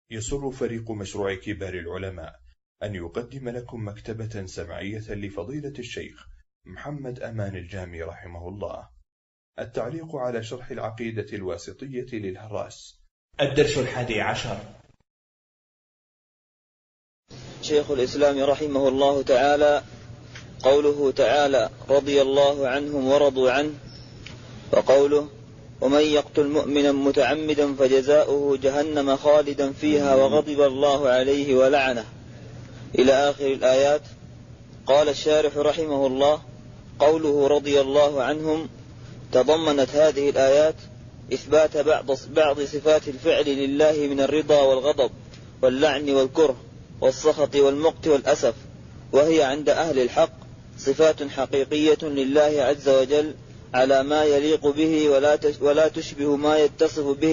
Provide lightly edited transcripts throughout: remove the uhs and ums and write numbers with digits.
يسر فريق مشروع كبار العلماء أن يقدم لكم مكتبة سمعية لفضيلة الشيخ محمد أمان الجامي رحمه الله. التعليق على شرح العقيدة الواسطية للهراس. الدرس 11. شيخ الإسلام رحمه الله تعالى قوله تعالى: رضي الله عنهم ورضوا عنه، وقوله: ومن يقتل مؤمنا متعمدا فجزاؤه جهنم خالدا فيها وغضب الله عليه ولعنه، إلى آخر الآيات. قال الشارح رحمه الله: قوله رضي الله عنهم تضمنت هذه الآيات إثبات بعض صفات الفعل لله من الرضا والغضب واللعن والكره والسخط والمقت والأسف، وهي عند أهل الحق صفات حقيقية لله عز وجل على ما يليق به ولا تشبه ما يتصف به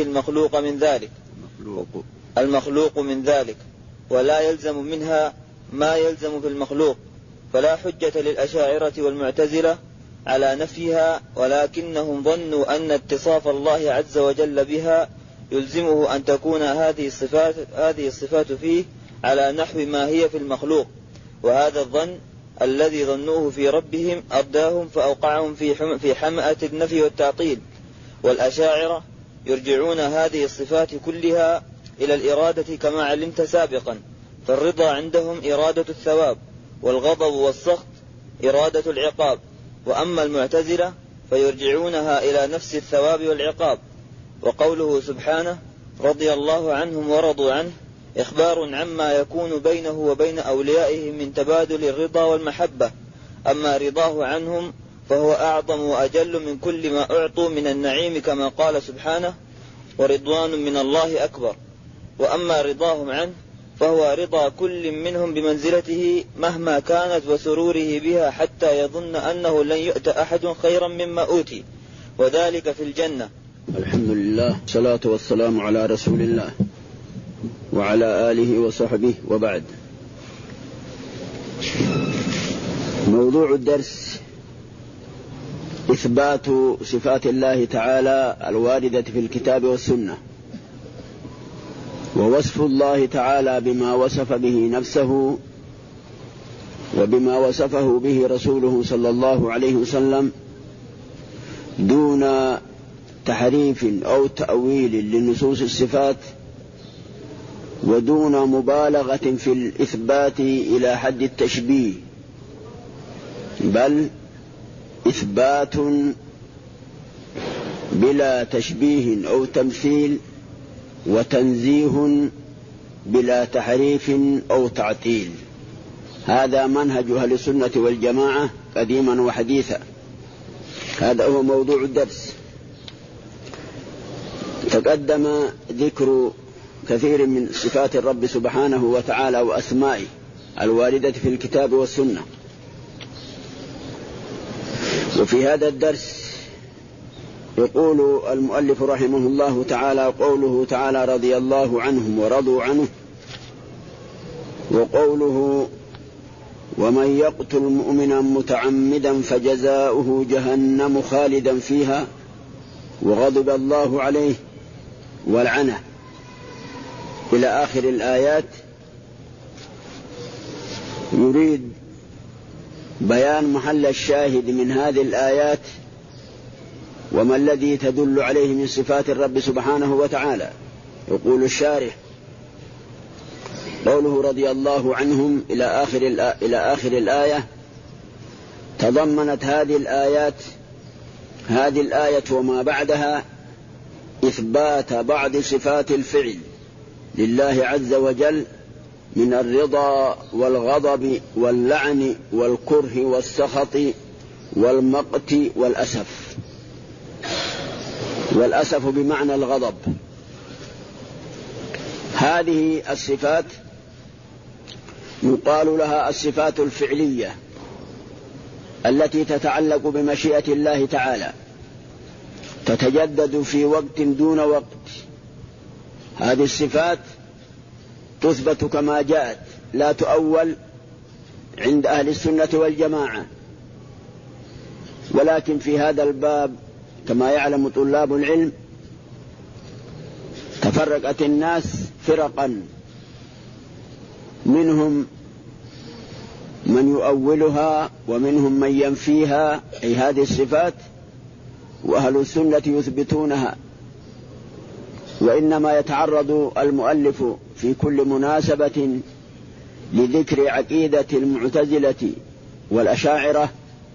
المخلوق من ذلك، ولا يلزم منها ما يلزم في المخلوق، فلا حجة للأشاعرة والمعتزلة على نفيها، ولكنهم ظنوا أن اتصاف الله عز وجل بها يلزمه أن تكون هذه الصفات فيه على نحو ما هي في المخلوق، وهذا الظن الذي ظنوه في ربهم أرداهم فأوقعهم في حمأة النفي والتعطيل. والأشاعرة يرجعون هذه الصفات كلها إلى الإرادة كما علمت سابقا، فالرضا عندهم إرادة الثواب، والغضب والسخط إرادة العقاب. وأما المعتزلة فيرجعونها إلى نفس الثواب والعقاب. وقوله سبحانه: رضي الله عنهم ورضوا عنه، إخبار عما يكون بينه وبين أوليائه من تبادل الرضا والمحبة. أما رضاه عنهم فهو أعظم وأجل من كل ما أعطوا من النعيم، كما قال سبحانه: ورضوان من الله أكبر. وأما رضاهم عنه فهو رضا كل منهم بمنزلته مهما كانت وسروره بها، حتى يظن أنه لن يؤت أحد خيرا مما أوتي، وذلك في الجنة. الحمد لله، الصلاة والسلام على رسول الله وعلى آله وصحبه، وبعد. موضوع الدرس إثبات صفات الله تعالى الواردة في الكتاب والسنة، ووصف الله تعالى بما وصف به نفسه وبما وصفه به رسوله صلى الله عليه وسلم، دون تحريف أو تأويل لنصوص الصفات، ودون مبالغة في الإثبات إلى حد التشبيه، بل إثبات بلا تشبيه أو تمثيل، وتنزيه بلا تحريف أو تعطيل. هذا منهج أهل السنة والجماعة قديما وحديثا. هذا هو موضوع الدرس. تقدم ذكر كثير من صفات الرب سبحانه وتعالى وأسمائه الواردة في الكتاب والسنة، وفي هذا الدرس يقول المؤلف رحمه الله تعالى: قوله تعالى: رضي الله عنهم ورضوا عنه، وقوله: ومن يقتل مؤمنا متعمدا فجزاؤه جهنم خالدا فيها وغضب الله عليه ولعنه، إلى آخر الآيات. يريد بيان محل الشاهد من هذه الآيات وما الذي تدل عليه من صفات الرب سبحانه وتعالى. يقول الشارح: قوله رضي الله عنهم إلى آخر الآية تضمنت هذه الآية وما بعدها إثبات بعض صفات الفعل لله عز وجل من الرضا والغضب واللعن والكره والسخط والمقت والأسف. والأسف بمعنى الغضب. هذه الصفات يقال لها الصفات الفعلية التي تتعلق بمشيئة الله تعالى، تتجدد في وقت دون وقت. هذه الصفات تثبت كما جاءت، لا تؤول عند أهل السنة والجماعة. ولكن في هذا الباب كما يعلم طلاب العلم تفرقت الناس فرقا، منهم من يؤولها ومنهم من ينفيها، أي هذه الصفات، وأهل السنة يثبتونها. وإنما يتعرض المؤلف في كل مناسبة لذكر عقيدة المعتزلة والأشاعرة،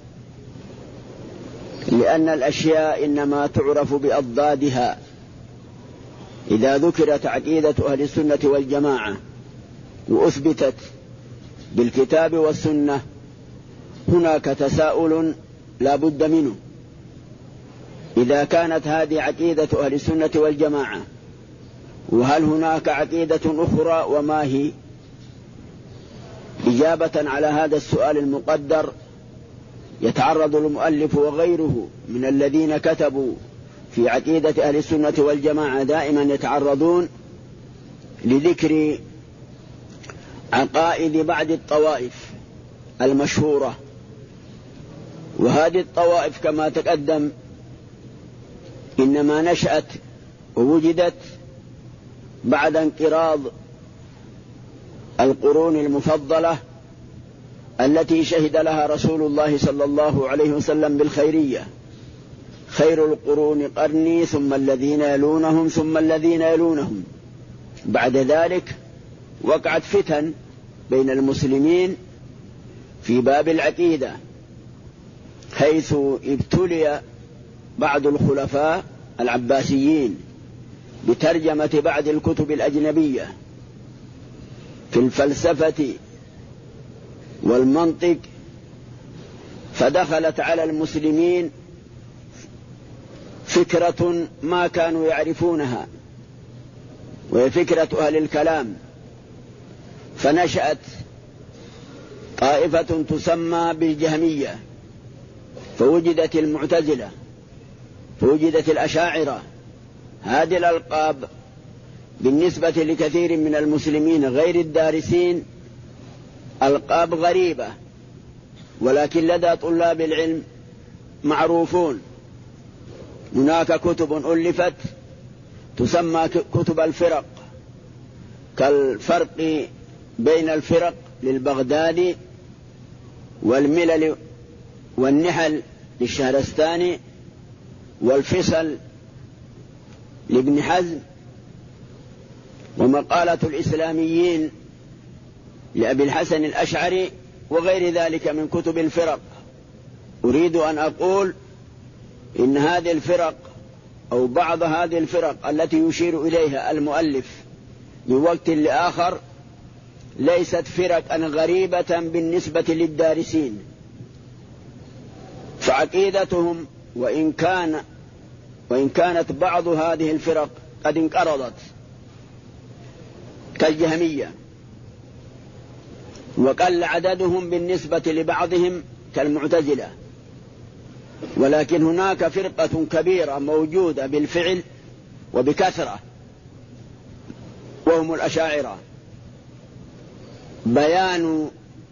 لأن الأشياء إنما تعرف بأضدادها. إذا ذكرت عقيدة أهل السنة والجماعة وأثبتت بالكتاب والسنة، هناك تساؤل لا بد منه: إذا كانت هذه عقيدة أهل السنة والجماعة، وهل هناك عقيدة أخرى وما هي؟ إجابة على هذا السؤال المقدر يتعرض المؤلف وغيره من الذين كتبوا في عقيدة أهل السنة والجماعة دائما يتعرضون لذكر عقائد بعض الطوائف المشهورة. وهذه الطوائف كما تقدم إنما نشأت ووجدت بعد انقراض القرون المفضلة التي شهد لها رسول الله صلى الله عليه وسلم بالخيرية: خير القرون قرني ثم الذين يلونهم ثم الذين يلونهم. بعد ذلك وقعت فتن بين المسلمين في باب العقيدة، حيث ابتلي بعض الخلفاء العباسيين بترجمة بعض الكتب الأجنبية في الفلسفة والمنطق، فدخلت على المسلمين فكرة ما كانوا يعرفونها، وهي فكرة أهل الكلام. فنشأت طائفة تسمى بالجهمية، فوجدت المعتزلة، فوجدت الأشاعرة. هذه الألقاب بالنسبة لكثير من المسلمين غير الدارسين ألقاب غريبة، ولكن لدى طلاب العلم معروفون. هناك كتب ألفت تسمى كتب الفرق، كالفرق بين الفرق للبغدادي، والملل والنحل للشهرستاني، والفصل لابن حزم، ومقالة الإسلاميين لأبي الحسن الأشعري، وغير ذلك من كتب الفرق. أريد أن أقول إن هذه الفرق أو بعض هذه الفرق التي يشير إليها المؤلف من وقت لآخر ليست فرقا غريبة بالنسبة للدارسين، فعقيدتهم وإن كانت بعض هذه الفرق قد انقرضت كالجهمية، وقل عددهم بالنسبة لبعضهم كالمعتزلة، ولكن هناك فرقة كبيرة موجودة بالفعل وبكثرة، وهم الأشاعرة. بيان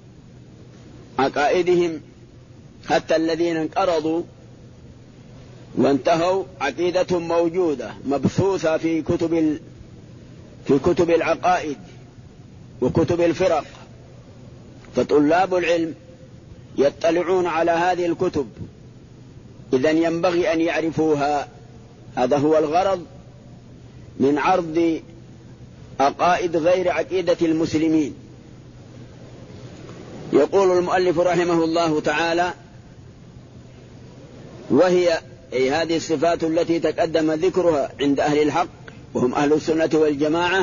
عقائدهم حتى الذين انقرضوا وانتهوا عقيدتهم موجودة مبثوثة في كتب العقائد وكتب الفرق، فطلاب العلم يطلعون على هذه الكتب، إذن ينبغي أن يعرفوها. هذا هو الغرض من عرض عقائد غير عقيدة المسلمين. يقول المؤلف رحمه الله تعالى: وهي أي هذه الصفات التي تقدم ذكرها عند أهل الحق وهم أهل السنة والجماعة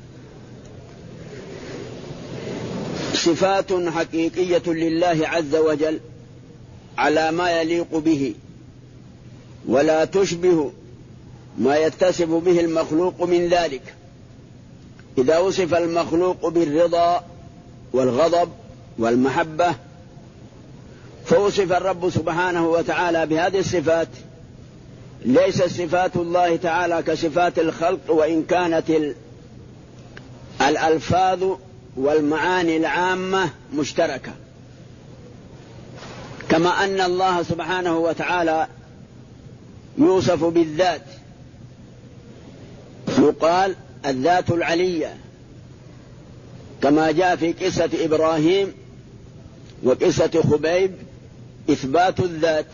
صفات حقيقية لله عز وجل على ما يليق به، ولا تشبه ما يتصف به المخلوق من ذلك. إذا وصف المخلوق بالرضا والغضب والمحبة، فوصف الرب سبحانه وتعالى بهذه الصفات، ليس صفات الله تعالى كصفات الخلق، وإن كانت الألفاظ والمعاني العامة مشتركة، كما أن الله سبحانه وتعالى يوصف بالذات، يقال الذات العلية، كما جاء في قصة إبراهيم وقصة خبيب إثبات الذات.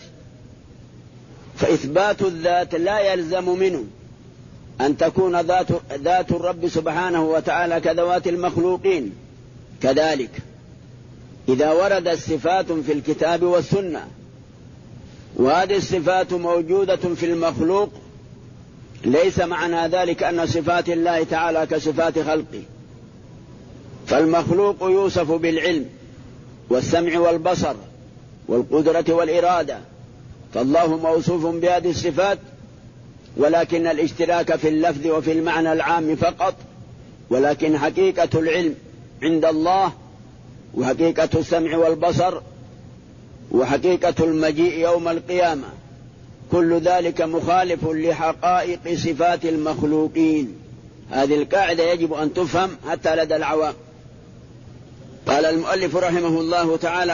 فإثبات الذات لا يلزم منه أن تكون ذات الرب سبحانه وتعالى كذوات المخلوقين. كذلك إذا وردت صفات في الكتاب والسنة وهذه الصفات موجودة في المخلوق، ليس معنى ذلك أن صفات الله تعالى كصفات خلقه. فالمخلوق يوصف بالعلم والسمع والبصر والقدرة والإرادة، فالله موصوف بهذه الصفات، ولكن الاشتراك في اللفظ وفي المعنى العام فقط. ولكن حقيقة العلم عند الله، وحقيقة السمع والبصر، وحقيقة المجيء يوم القيامة، كل ذلك مخالف لحقائق صفات المخلوقين. هذه القاعدة يجب أن تفهم حتى لدى العوام. قال المؤلف رحمه الله تعالى: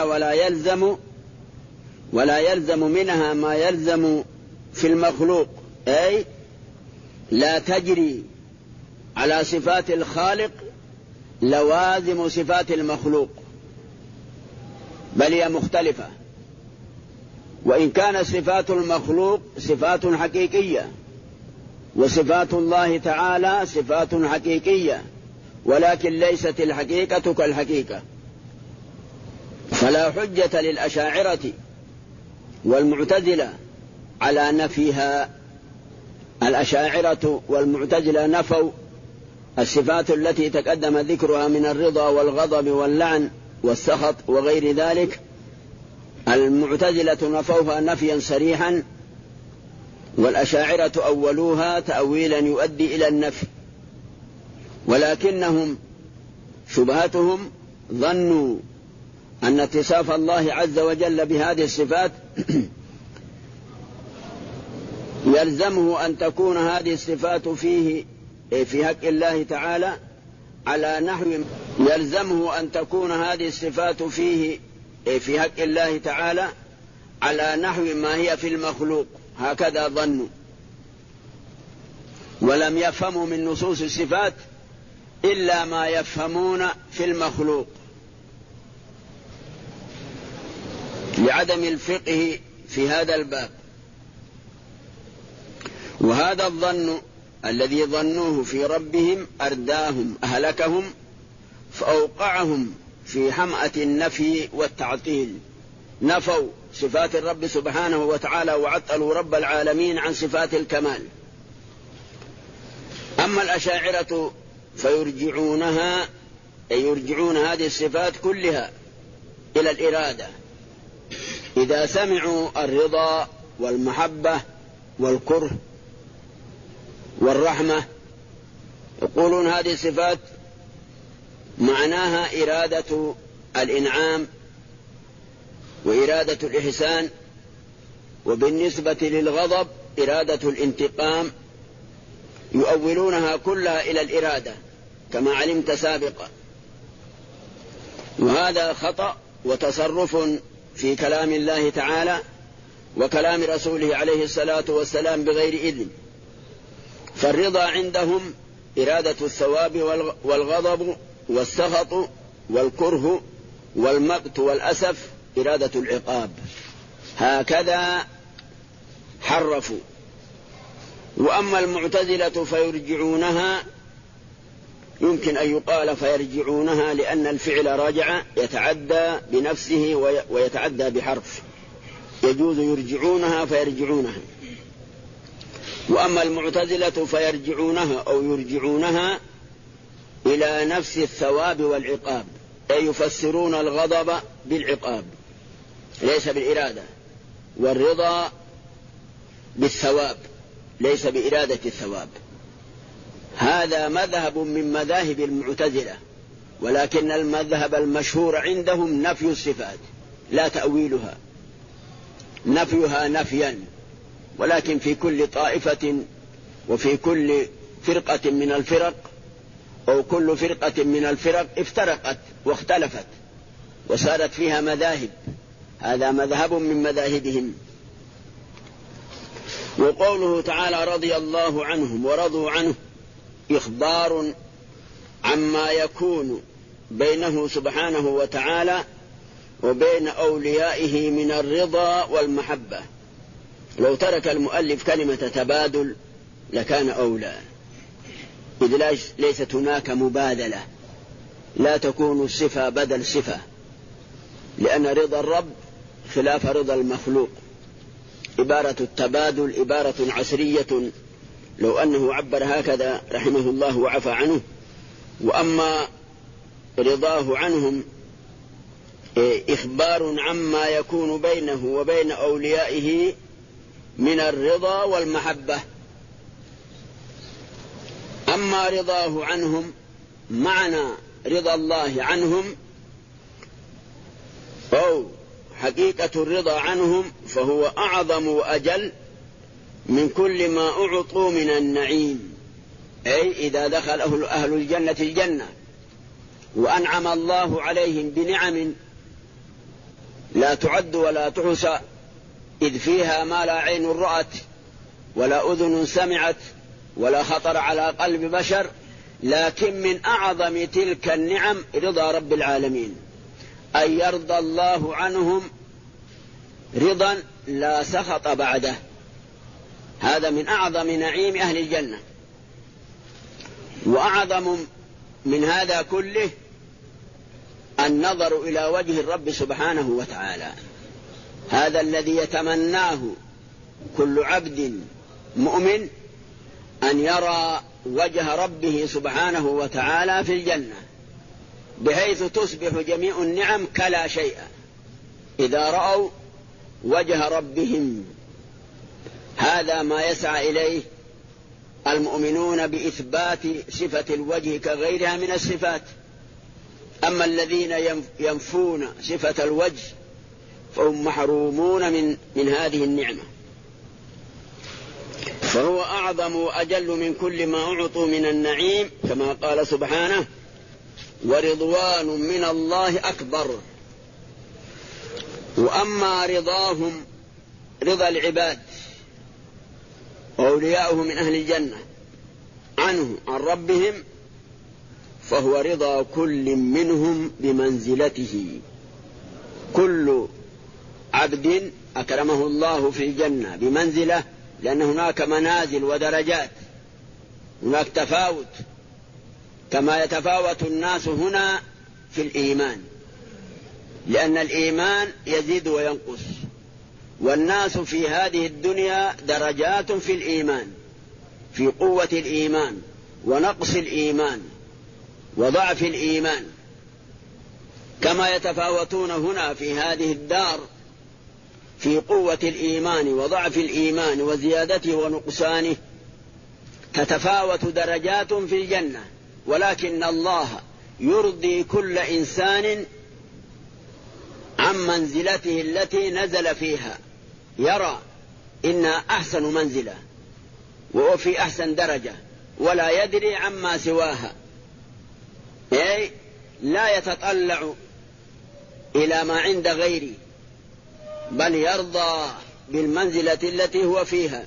ولا يلزم منها ما يلزم في المخلوق، أي لا تجري على صفات الخالق لوازم صفات المخلوق، بل هي مختلفة. وإن كانت صفات المخلوق صفات حقيقية، وصفات الله تعالى صفات حقيقية، ولكن ليست الحقيقة كالحقيقة. فلا حجة للأشاعرة والمعتزلة على نفيها. الأشاعرة والمعتزلة نفوا الصفات التي تقدم ذكرها من الرضا والغضب واللعن والسخط وغير ذلك. المعتزلة نفوها نفيا صريحا، والأشاعرة أولوها تأويلا يؤدي إلى النفي. ولكنهم شبهتهم ظنوا أن اتصاف الله عز وجل بهذه الصفات يلزمه أن تكون هذه الصفات فيه في حق الله تعالى على نحو في حق الله تعالى على نحو ما هي في المخلوق. هكذا ظنوا، ولم يفهموا من نصوص الصفات إلا ما يفهمون في المخلوق، لعدم الفقه في هذا الباب. وهذا الظن الذي ظنوه في ربهم أرداهم، أهلكهم، فأوقعهم في حمأة النفي والتعطيل. نفوا صفات الرب سبحانه وتعالى وعطلوا رب العالمين عن صفات الكمال. أما الأشاعرة فيرجعونها، أي يرجعون هذه الصفات كلها إلى الإرادة. إذا سمعوا الرضا والمحبة والكره والرحمة يقولون هذه الصفات معناها إرادة الإنعام وإرادة الإحسان، وبالنسبة للغضب إرادة الانتقام. يؤولونها كلها إلى الإرادة كما علمت سابقا، وهذا خطأ وتصرف في كلام الله تعالى وكلام رسوله عليه الصلاة والسلام بغير إذن. فالرضا عندهم إرادة الثواب والغضب والسخط والكره والمقت والأسف إرادة العقاب. هكذا حرفوا. وأما المعتزلة فيرجعونها، يمكن أن يقال فيرجعونها لأن الفعل رجع يتعدى بنفسه ويتعدى بحرف، يجوز يرجعونها فيرجعونها. وأما المعتزلة فيرجعونها أو يرجعونها إلى نفس الثواب والعقاب، أي يفسرون الغضب بالعقاب ليس بالإرادة، والرضا بالثواب ليس بإرادة الثواب. هذا مذهب من مذاهب المعتزلة، ولكن المذهب المشهور عندهم نفي الصفات لا تأويلها، نفيها نفيا. ولكن في كل طائفة وفي كل فرقة من الفرق أو كل فرقة من الفرق افترقت واختلفت وصارت فيها مذاهب. هذا مذهب من مذاهبهم. وقوله تعالى: رضي الله عنهم ورضوا عنه، إخبار عما يكون بينه سبحانه وتعالى وبين أوليائه من الرضا والمحبة. لو ترك المؤلف كلمة تبادل لكان أولى، إذ ليست هناك مبادلة، لا تكون الصفة بدل صفة، لأن رضا الرب خلاف رضا المخلوق. عبارة التبادل عبارة عسرية، لو أنه عبر هكذا رحمه الله وعفى عنه. وأما رضاه عنهم إخبار عما يكون بينه وبين أوليائه من الرضا والمحبة. أما رضاه عنهم معنى رضا الله عنهم أو حقيقة الرضا عنهم فهو أعظم وأجل من كل ما أعطوا من النعيم، أي إذا دخل أهل الجنة الجنة وأنعم الله عليهم بنعم لا تعد ولا تحصى، إذ فيها ما لا عين رأت ولا أذن سمعت ولا خطر على قلب بشر، لكن من أعظم تلك النعم رضا رب العالمين، أن يرضى الله عنهم رضا لا سخط بعده. هذا من أعظم نعيم أهل الجنة. وأعظم من هذا كله النظر إلى وجه الرب سبحانه وتعالى، هذا الذي يتمناه كل عبد مؤمن، أن يرى وجه ربه سبحانه وتعالى في الجنة، بحيث تصبح جميع النعم كلا شيء إذا رأوا وجه ربهم. هذا ما يسعى إليه المؤمنون بإثبات صفة الوجه كغيرها من الصفات. أما الذين ينفون صفة الوجه فهم محرومون من هذه النعمة. فهو أعظم وأجل من كل ما أعطوا من النعيم، كما قال سبحانه: ورضوان من الله أكبر. وأما رضاهم رضا العباد وأولياؤه من أهل الجنة عنه عن ربهم فهو رضا كل منهم بمنزلته. كل عبد أكرمه الله في الجنة بمنزلة، لأن هناك منازل ودرجات، هناك تفاوت، كما يتفاوت الناس هنا في الإيمان، لأن الإيمان يزيد وينقص، والناس في هذه الدنيا درجات في الإيمان، في قوة الإيمان ونقص الإيمان وضعف الإيمان، كما يتفاوتون هنا في هذه الدار في قوة الإيمان وضعف الإيمان وزيادته ونقصانه. تتفاوت درجات في الجنة، ولكن الله يرضي كل إنسان عن منزلته التي نزل فيها، يرى إنها أحسن منزلة وهو في أحسن درجة، ولا يدري عما سواها، أي لا يتطلع إلى ما عند غيره، بل يرضى بالمنزلة التي هو فيها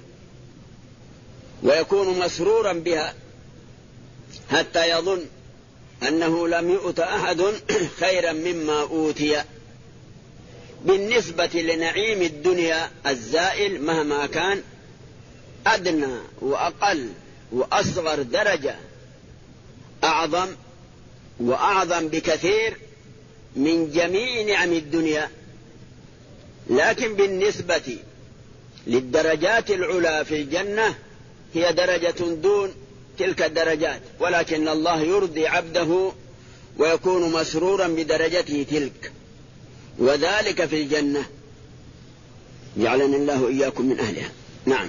ويكون مسرورا بها، حتى يظن أنه لم يؤت أحد خيرا مما أوتي. بالنسبة لنعيم الدنيا الزائل مهما كان أدنى وأقل وأصغر درجة أعظم وأعظم بكثير من جميع نعم الدنيا، لكن بالنسبة للدرجات العلى في الجنة هي درجة دون تلك الدرجات، ولكن الله يرضي عبده ويكون مسرورا بدرجته تلك، وذلك في الجنة. جعلني الله إياكم من أهلها. نعم.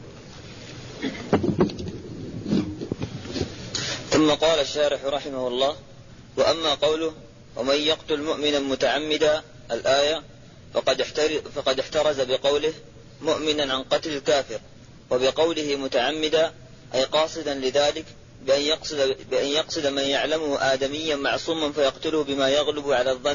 ثم قال الشارح رحمه الله: وأما قوله ومن يقتل مؤمنا متعمدا الآية فقد احترز بقوله مؤمنا عن قتل الكافر، وبقوله متعمدا أي قاصدا لذلك بأن يقصد من يعلمه آدميا معصوما فيقتله بما يغلب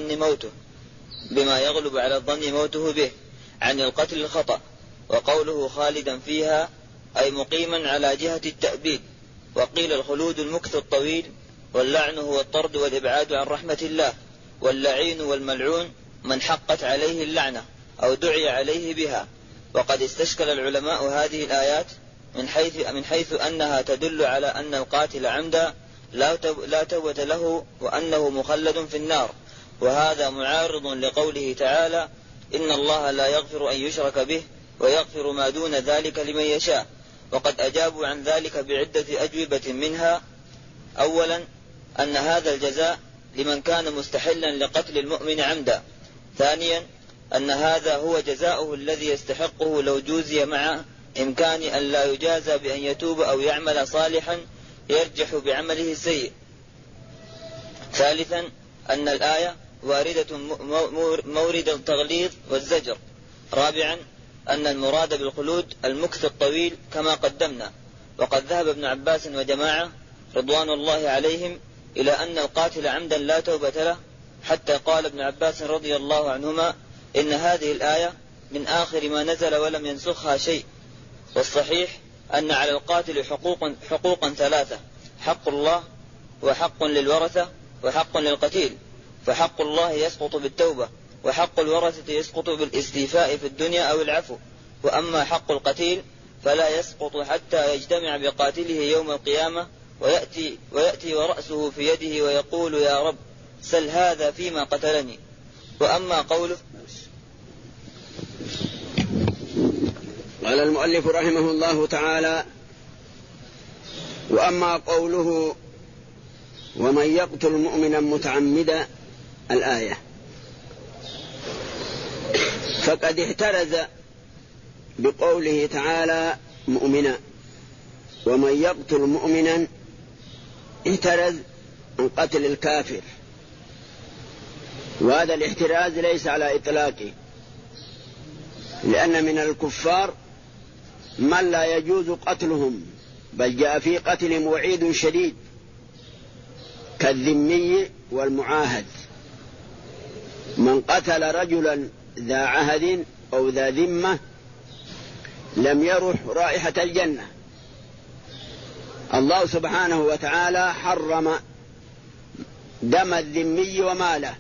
على الظن موته به عن القتل الخطأ. وقوله خالدا فيها أي مقيما على جهة التأبيد، وقيل الخلود المكث الطويل، واللعن هو الطرد والإبعاد عن رحمة الله، واللعين والملعون من حقت عليه اللعنة أو دعي عليه بها. وقد استشكل العلماء هذه الآيات من حيث أنها تدل على أن القاتل عمدا لا توبة له وأنه مخلد في النار، وهذا معارض لقوله تعالى: إن الله لا يغفر أن يشرك به ويغفر ما دون ذلك لمن يشاء. وقد أجابوا عن ذلك بعدة أجوبة، منها: أولا أن هذا الجزاء لمن كان مستحلا لقتل المؤمن عمدا. ثانيا أن هذا هو جزاؤه الذي يستحقه لو جوزي، مع إمكان أن لا يجازى بأن يتوب أو يعمل صالحا يرجح بعمله السيء. ثالثا أن الآية واردة مورد التغليظ والزجر. رابعا أن المراد بالخلود المكث الطويل كما قدمنا. وقد ذهب ابن عباس وجماعة رضوان الله عليهم إلى أن القاتل عمدا لا توبة له، حتى قال ابن عباس رضي الله عنهما: إن هذه الآية من آخر ما نزل ولم ينسخها شيء. والصحيح أن على القاتل حقوقا ثلاثة: حق الله، وحق للورثة، وحق للقتيل. فحق الله يسقط بالتوبة، وحق الورثة يسقط بالاستيفاء في الدنيا أو العفو. وأما حق القتيل فلا يسقط حتى يجتمع بقاتله يوم القيامة ويأتي ورأسه في يده ويقول: يا رب سل هذا فيما قتلني. وأما قوله: قال المؤلف رحمه الله تعالى: وأما قوله: ومن يقتل مؤمنا متعمدا، الآية، فقد احترز بقوله تعالى مؤمنا، ومن يقتل مؤمنا احترز عن قتل الكافر، وهذا الاحتراز ليس على إطلاقه، لأن من الكفار من لا يجوز قتلهم، بل جاء في قتلهم وعيد شديد كالذمي والمعاهد. من قتل رجلا ذا عهد أو ذا ذمة لم يرح رائحة الجنة. الله سبحانه وتعالى حرم دم الذمي وماله.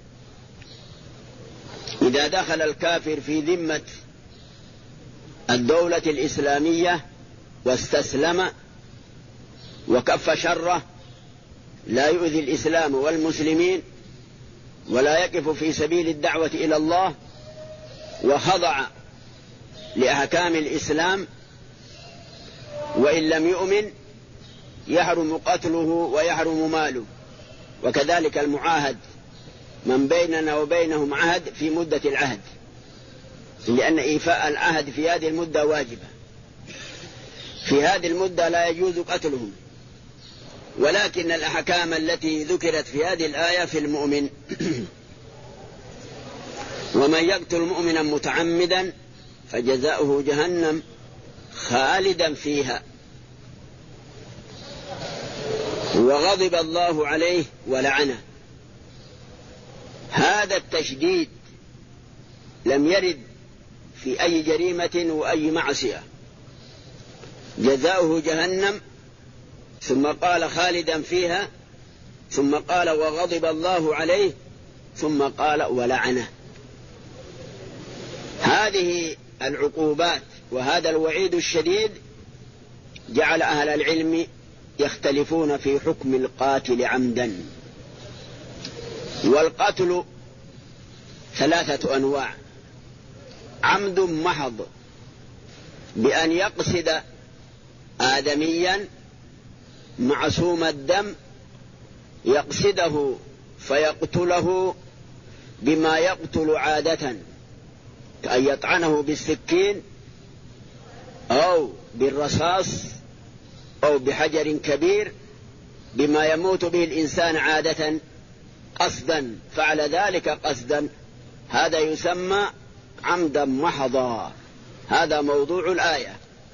إذا دخل الكافر في ذمة الدولة الإسلامية واستسلم وكف شره، لا يؤذي الإسلام والمسلمين ولا يقف في سبيل الدعوة إلى الله وخضع لأحكام الإسلام، وإن لم يؤمن يحرم قتله ويحرم ماله. وكذلك المعاهد، من بيننا وبينهم عهد في مدة العهد، لأن إيفاء العهد في هذه المدة واجبة. في هذه المدة لا يجوز قتلهم، ولكن الأحكام التي ذكرت في هذه الآية في المؤمن. ومن يقتل مؤمنا متعمدا فجزاؤه جهنم خالدا فيها وغضب الله عليه ولعنه. هذا التشديد لم يرد في أي جريمة وأي معصية. جزاؤه جهنم، ثم قال خالدا فيها، ثم قال وغضب الله عليه، ثم قال ولعنه. هذه العقوبات وهذا الوعيد الشديد جعل أهل العلم يختلفون في حكم القاتل عمدا. والقتل ثلاثة أنواع: عمد محض بأن يقصد آدميا معصوم الدم، يقصده فيقتله بما يقتل عادة، كأن يطعنه بالسكين أو بالرصاص أو بحجر كبير، بما يموت به الإنسان عادة قصدا، فعل ذلك قصدا، هذا يسمى عمدا محضا. هذا موضوع الآية.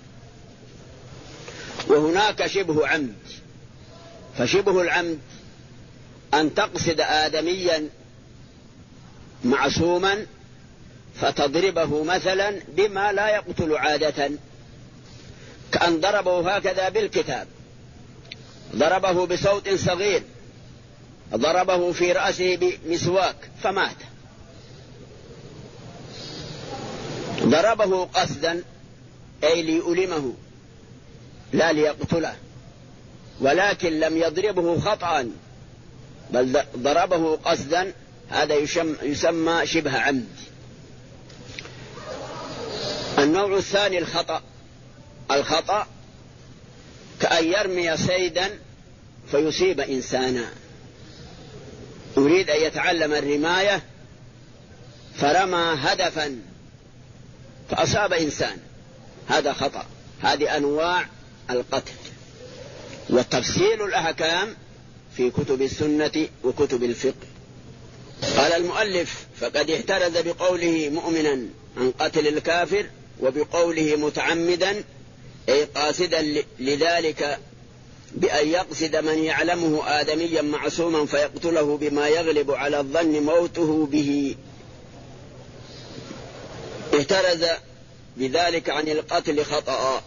وهناك شبه عمد، فشبه العمد أن تقصد آدميا معصوما فتضربه مثلا بما لا يقتل عادة، كأن ضربه هكذا بالكتاب ضربه بصوت صغير، ضربه في رأسه بمسواك فمات. ضربه قصدا أي ليؤلمه لا ليقتله، ولكن لم يضربه خطأ بل ضربه قصدا، هذا يسمى شبه عمد. النوع الثاني الخطأ كأن يرمي صيدا فيصيب إنسانا، يريد أن يتعلم الرماية فرمى هدفا فأصاب إنسان، هذا خطأ. هذه أنواع القتل، وتفصيل الأحكام في كتب السنة وكتب الفقه. قال المؤلف: فقد احترز بقوله مؤمنا عن قتل الكافر، وبقوله متعمدا أي قاصدا لذلك بأن يقصد من يعلمه آدميا معصوما فيقتله بما يغلب على الظن موته به. احترز بذلك عن القتل خطأ.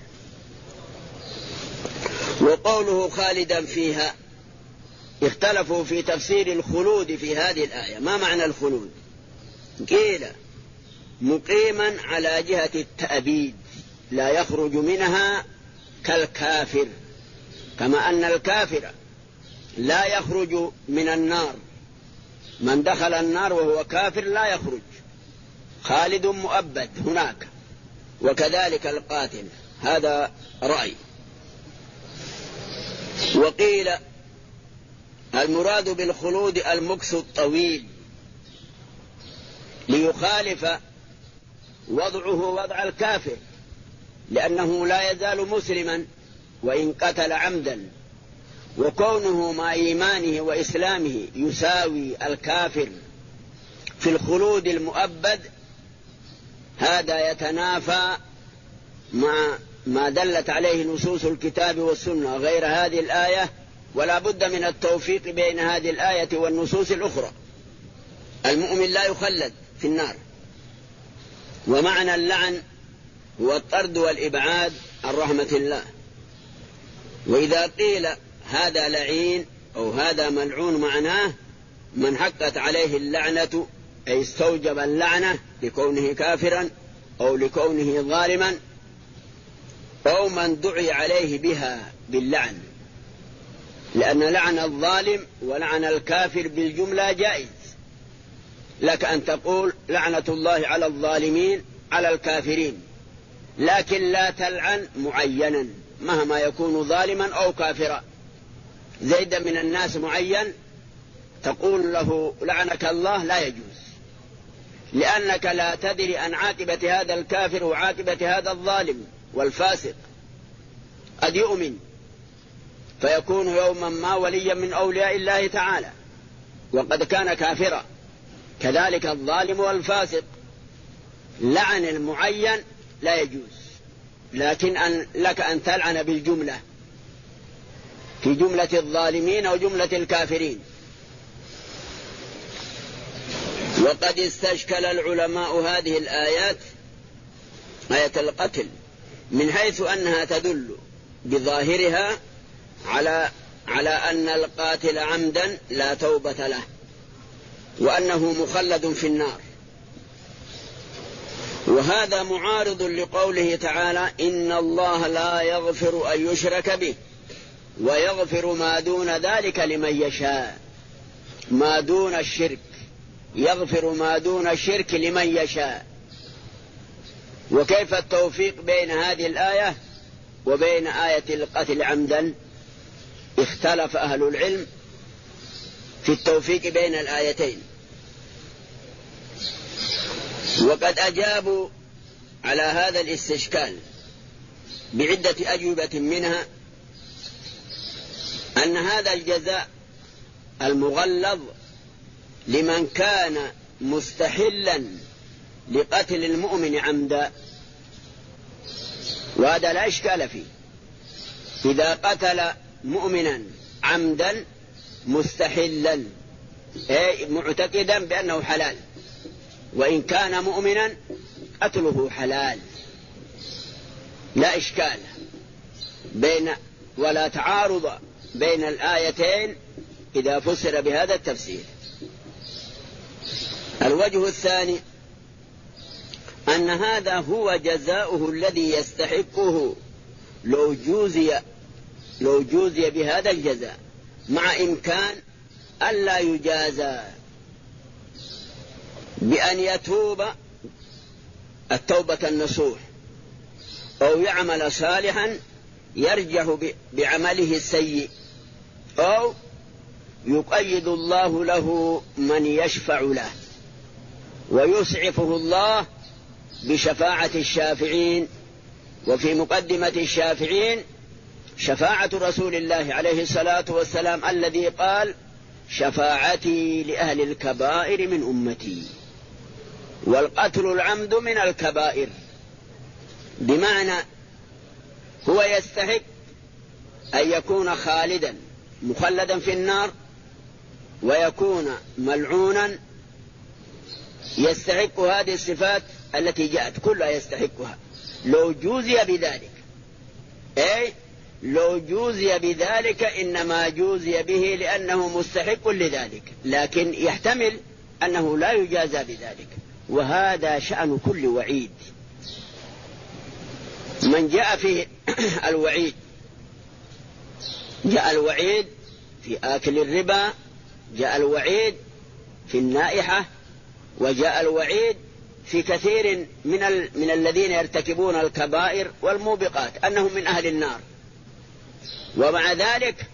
وقوله خالدا فيها، اختلفوا في تفسير الخلود في هذه الآية. ما معنى الخلود؟ قيل مقيما على جهة التأبيد لا يخرج منها كالكافر، كما أن الكافر لا يخرج من النار، من دخل النار وهو كافر لا يخرج، خالد مؤبد هناك، وكذلك القاتل. هذا رأي. وقيل المراد بالخلود المكث الطويل ليخالف وضعه وضع الكافر، لأنه لا يزال مسلما وإن قتل عمدا، وكونه مع إيمانه وإسلامه يساوي الكافر في الخلود المؤبد، هذا يتنافى مع ما دلت عليه نصوص الكتاب والسنة غير هذه الآية، ولا بد من التوفيق بين هذه الآية والنصوص الأخرى. المؤمن لا يخلد في النار. ومعنى اللعن هو الطرد والإبعاد عن رحمة الله. وإذا قيل هذا لعين أو هذا ملعون، معناه من حقت عليه اللعنة، أي استوجب اللعنة لكونه كافرا أو لكونه ظالما، أو من دعي عليه بها باللعن، لأن لعن الظالم ولعن الكافر بالجملة جائز. لك أن تقول لعنة الله على الظالمين على الكافرين، لكن لا تلعن معينا مهما يكون ظالما أو كافرا. زيدا من الناس معين تقول له لعنك الله، لا يجوز، لأنك لا تدري عن عاقبة هذا الكافر وعاقبة هذا الظالم والفاسق. قد يؤمن فيكون يوما ما وليا من أولياء الله تعالى وقد كان كافرا، كذلك الظالم والفاسق. لعن المعين لا يجوز، لكن لك أن تلعن بالجملة في جملة الظالمين أو جملة الكافرين. وقد استشكل العلماء هذه الآيات، آية القتل، من حيث أنها تدل بظاهرها على أن القاتل عمدا لا توبة له، وأنه مخلد في النار. وهذا معارض لقوله تعالى: إن الله لا يغفر أن يشرك به ويغفر ما دون ذلك لمن يشاء. ما دون الشرك، يغفر ما دون الشرك لمن يشاء. وكيف التوفيق بين هذه الآية وبين آية القتل عمدا؟ اختلف أهل العلم في التوفيق بين الآيتين، وقد أجابوا على هذا الاستشكال بعدة أجوبة، منها أن هذا الجزاء المغلظ لمن كان مستحلا لقتل المؤمن عمدا، وهذا لا إشكال فيه. إذا قتل مؤمنا عمدا مستحلا، أي معتقدا بأنه حلال، وإن كان مؤمنا قتله حلال، لا إشكال بين ولا تعارض بين الآيتين إذا فسر بهذا التفسير. الوجه الثاني أن هذا هو جزاؤه الذي يستحقه لو جوزي بهذا الجزاء، مع إمكان ألا يجازى بأن يتوب التوبة النصوح أو يعمل صالحا يرجع بعمله السيء، أو يقيد الله له من يشفع له ويسعفه الله بشفاعة الشافعين. وفي مقدمة الشافعين شفاعة رسول الله عليه الصلاة والسلام الذي قال: شفاعتي لأهل الكبائر من أمتي. والقتل العمد من الكبائر، بمعنى هو يستحق أن يكون خالدا مخلدا في النار ويكون ملعونا، يستحق هذه الصفات التي جاءت كلها يستحقها لو جوزي بذلك. أي لو جوزي بذلك إنما جوزي به لأنه مستحق لذلك، لكن يحتمل أنه لا يجازى بذلك، وهذا شأن كل وعيد. من جاء فيه الوعيد، جاء الوعيد في آكل الربا، جاء الوعيد في النائحة، وجاء الوعيد في كثير من الذين يرتكبون الكبائر والموبقات أنهم من أهل النار. ومع ذلك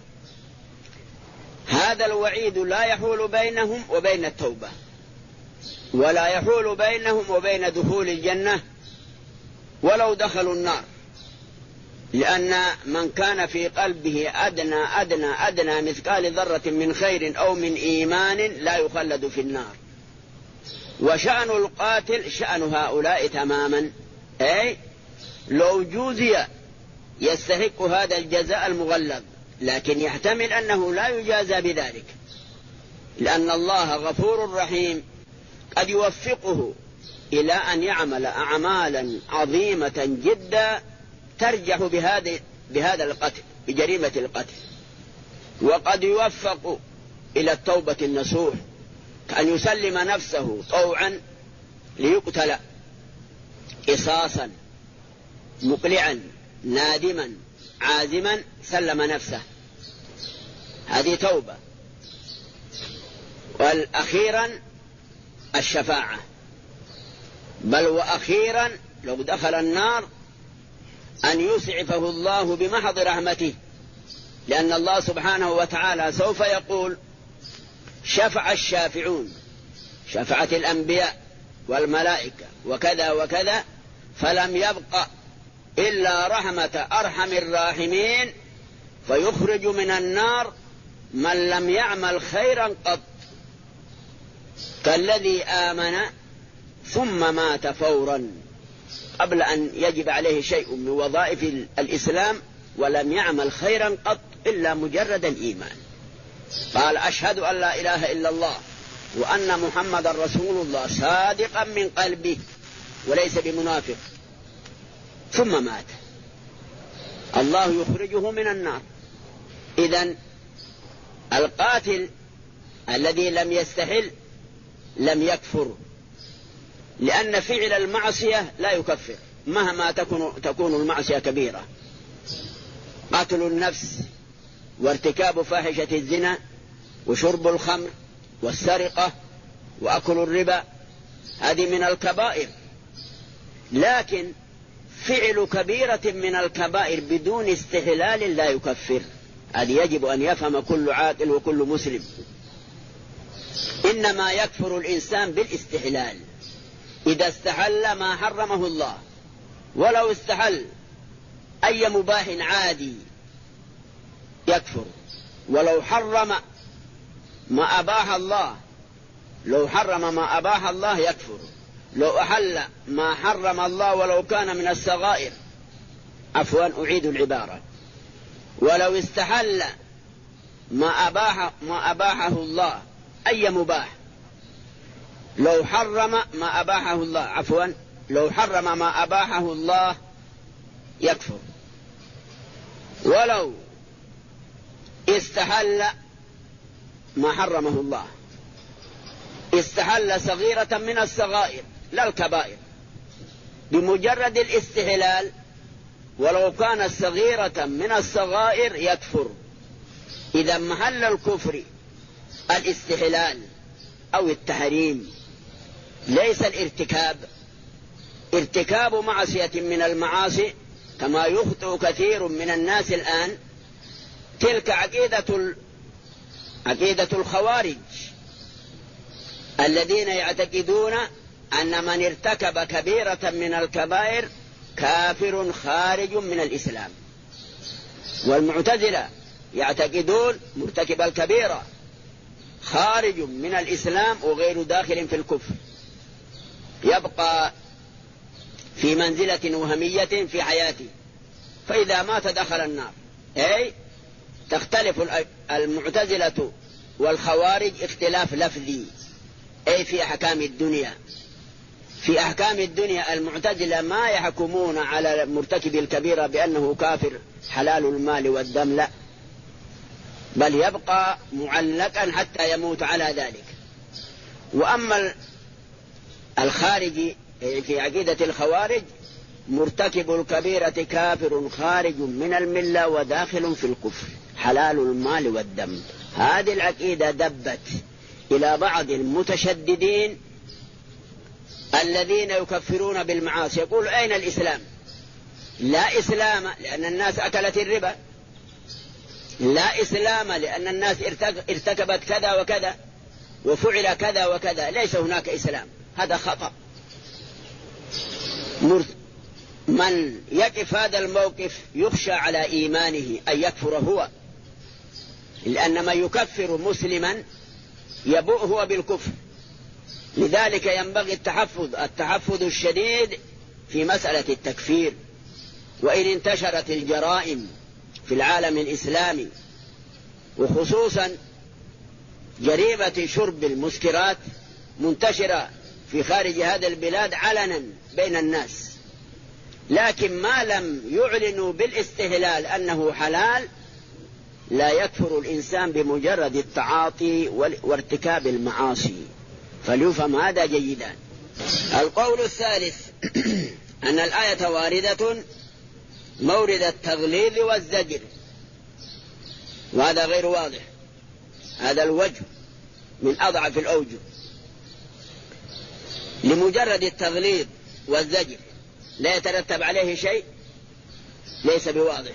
هذا الوعيد لا يحول بينهم وبين التوبة، ولا يحول بينهم وبين دخول الجنة ولو دخلوا النار، لأن من كان في قلبه أدنى مثقال ذرة من خير أو من إيمان لا يخلد في النار. وشأن القاتل شأن هؤلاء تماما. أي لو جوزي يستحق هذا الجزاء المغلظ، لكن يحتمل أنه لا يجازى بذلك، لأن الله غفور رحيم قد يوفقه إلى أن يعمل أعمالا عظيمة جدا ترجح بهذا القتل، بجريمة القتل، وقد يوفق إلى التوبة النصوح، كأن يسلم نفسه طوعا ليقتل قصاصا، مقلعا نادما عازما سلم نفسه، هذه توبة. والأخيرا الشفاعة، بل وأخيرا لو دخل النار أن يسعفه الله بمحض رحمته، لأن الله سبحانه وتعالى سوف يقول: شفع الشافعون، شفعت الأنبياء والملائكة وكذا وكذا، فلم يبق إلا رحمة أرحم الراحمين، فيخرج من النار من لم يعمل خيرا قط، كالذي آمن ثم مات فورا قبل أن يجب عليه شيء من وظائف الإسلام، ولم يعمل خيرا قط إلا مجرد الإيمان. قال: أشهد أن لا إله إلا الله وأن محمد رسول الله، صادقا من قلبه وليس بمنافق، ثم مات، الله يخرجه من النار. إذن القاتل الذي لم يستحل لم يكفر، لأن فعل المعصية لا يكفر مهما تكون المعصية كبيرة. قتل النفس وارتكاب فاحشة الزنا وشرب الخمر والسرقة وأكل الربا، هذه من الكبائر، لكن فعل كبيرة من الكبائر بدون استحلال لا يكفر. هذه يجب أن يفهم كل عاقل وكل مسلم. إنما يكفر الإنسان بالاستحلال، إذا استحل ما حرمه الله، ولو استحل أي مباح عادي يكفر، ولو حرم ما أباح الله، لو حرم ما أباح الله يكفر، لو أحل ما حرم الله ولو كان من الصغائر، عفوا أعيد العبارة، ولو استحل ما أباحه الله أي مباح، لو حرم ما أباحه الله، عفوا لو حرم ما أباحه الله يكفر، ولو استحل ما حرمه الله، استحل صغيرة من الصغائر لا الكبائر، بمجرد الاستحلال ولو كانت صغيرة من الصغائر يكفر. إذا محل الكفر الاستحلال أو التحريم ليس الارتكاب. ارتكاب معصية من المعاصي كما يخطئ كثير من الناس الآن، تلك عقيدة الخوارج الذين يعتقدون أن من ارتكب كبيرة من الكبائر كافر خارج من الإسلام. والمعتزلة يعتقدون مرتكب الكبيرة خارج من الإسلام وغير داخل في الكفر، يبقى في منزلة وهمية في حياته، فإذا مات دخل النار. أي تختلف المعتزلة والخوارج اختلاف لفظي، أي في أحكام الدنيا. في أحكام الدنيا المعتزلة ما يحكمون على مرتكب الكبيرة بأنه كافر حلال المال والدم، لا، بل يبقى معلقا حتى يموت على ذلك. وأما الخارجي في عقيدة الخوارج مرتكب الكبيرة كافر خارج من الملة وداخل في الكفر حلال المال والدم. هذه العقيدة دبت إلى بعض المتشددين الذين يكفرون بالمعاصي، يقول أين الإسلام؟ لا إسلام لأن الناس أكلت الربا، لا إسلام لأن الناس ارتكبت كذا وكذا وفعل كذا وكذا، ليس هناك إسلام. هذا خطأ. من يقف هذا الموقف يخشى على إيمانه أن يكفر هو، لأن من يكفر مسلما يبوء هو بالكفر. لذلك ينبغي التحفظ الشديد في مسألة التكفير. وإن انتشرت الجرائم في العالم الإسلامي وخصوصا جريمة شرب المسكرات منتشرة في خارج هذا البلاد علنا بين الناس، لكن ما لم يعلنوا بالاستهلال أنه حلال لا يكفر الإنسان بمجرد التعاطي وارتكاب المعاصي، فليفهم هذا جيدا. القول الثالث أن الآية واردة مورد التغليظ والزجر، وهذا غير واضح. هذا الوجه من أضعف الأوجه. لمجرد التغليظ والزجر لا يترتب عليه شيء ليس بواضح.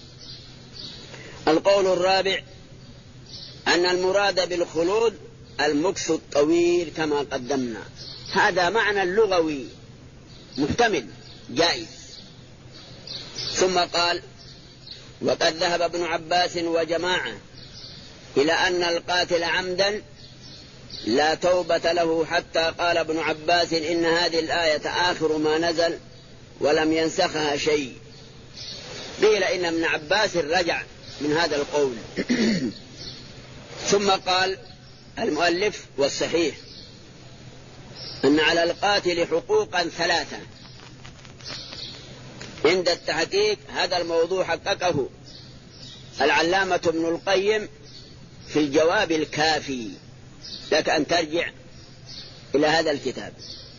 القول الرابع أن المراد بالخلود المكث الطويل كما قدمنا. هذا معنى اللغوي محتمل جائز. ثم قال: وقد ذهب ابن عباس وجماعة إلى أن القاتل عمدا لا توبة له، حتى قال ابن عباس إن هذه الآية آخر ما نزل ولم ينسخها شيء. قيل إن ابن عباس رجع من هذا القول. ثم قال المؤلف: والصحيح أن على القاتل حقوقا ثلاثة. عند التحقيق هذا الموضوع حققه العلامة ابن القيم في الجواب الكافي، لك أن ترجع إلى هذا الكتاب.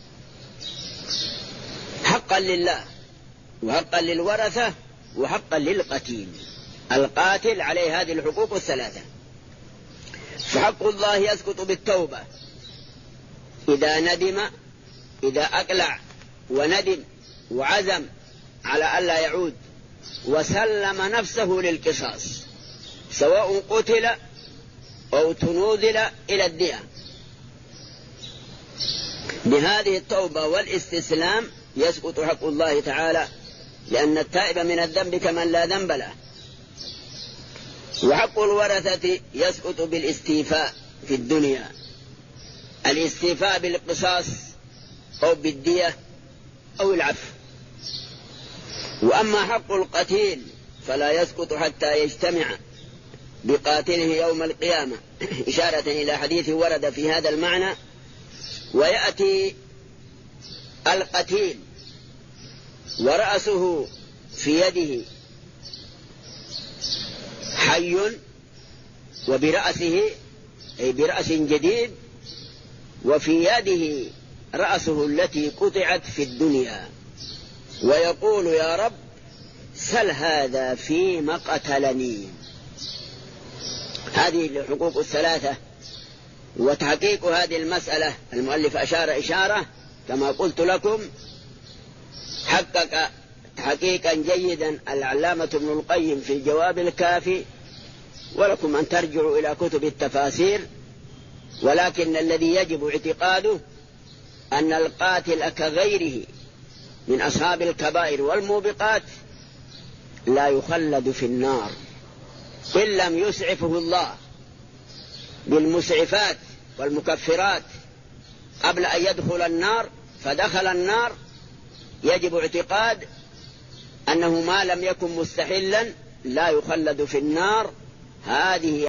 حقا لله وحقا للورثة وحقا للقتيل. القاتل عليه هذه الحقوق الثلاثة. فحق الله يسقط بالتوبة إذا ندم، إذا أقلع وندم وعزم على ألا يعود وسلم نفسه للقصاص، سواء قتل أو تنوذل إلى الدية. بهذه التوبة والاستسلام يسقط حق الله تعالى، لأن التائب من الذنب كمن لا ذنب له. وحق الورثة يسقط بالاستيفاء في الدنيا، الاستيفاء بالقصاص أو بالدية أو العفو. وأما حق القتيل فلا يسقط حتى يجتمع بقاتله يوم القيامة، إشارة إلى حديث ورد في هذا المعنى. ويأتي القتيل ورأسه في يده حي وبرأسه أي برأس جديد، وفي يده رأسه التي قطعت في الدنيا، ويقول يا رب سل هذا فيما قتلني. هذه الحقوق الثلاثة. وتحقيق هذه المسألة المؤلف أشار إشارة كما قلت لكم، حقق تحقيقا جيدا العلامة ابن القيم في الجواب الكافي، ولكم أن ترجعوا إلى كتب التفاسير. ولكن الذي يجب اعتقاده أن القاتل كغيره من أصحاب الكبائر والموبقات لا يخلد في النار إن لم يسعفه الله بالمسعفات والمكفرات قبل أن يدخل النار، فدخل النار. يجب اعتقاد أنه ما لم يكن مستحلا لا يخلد في النار. هذه